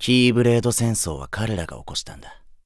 キーブレード戦争は彼らが起こしたんだ。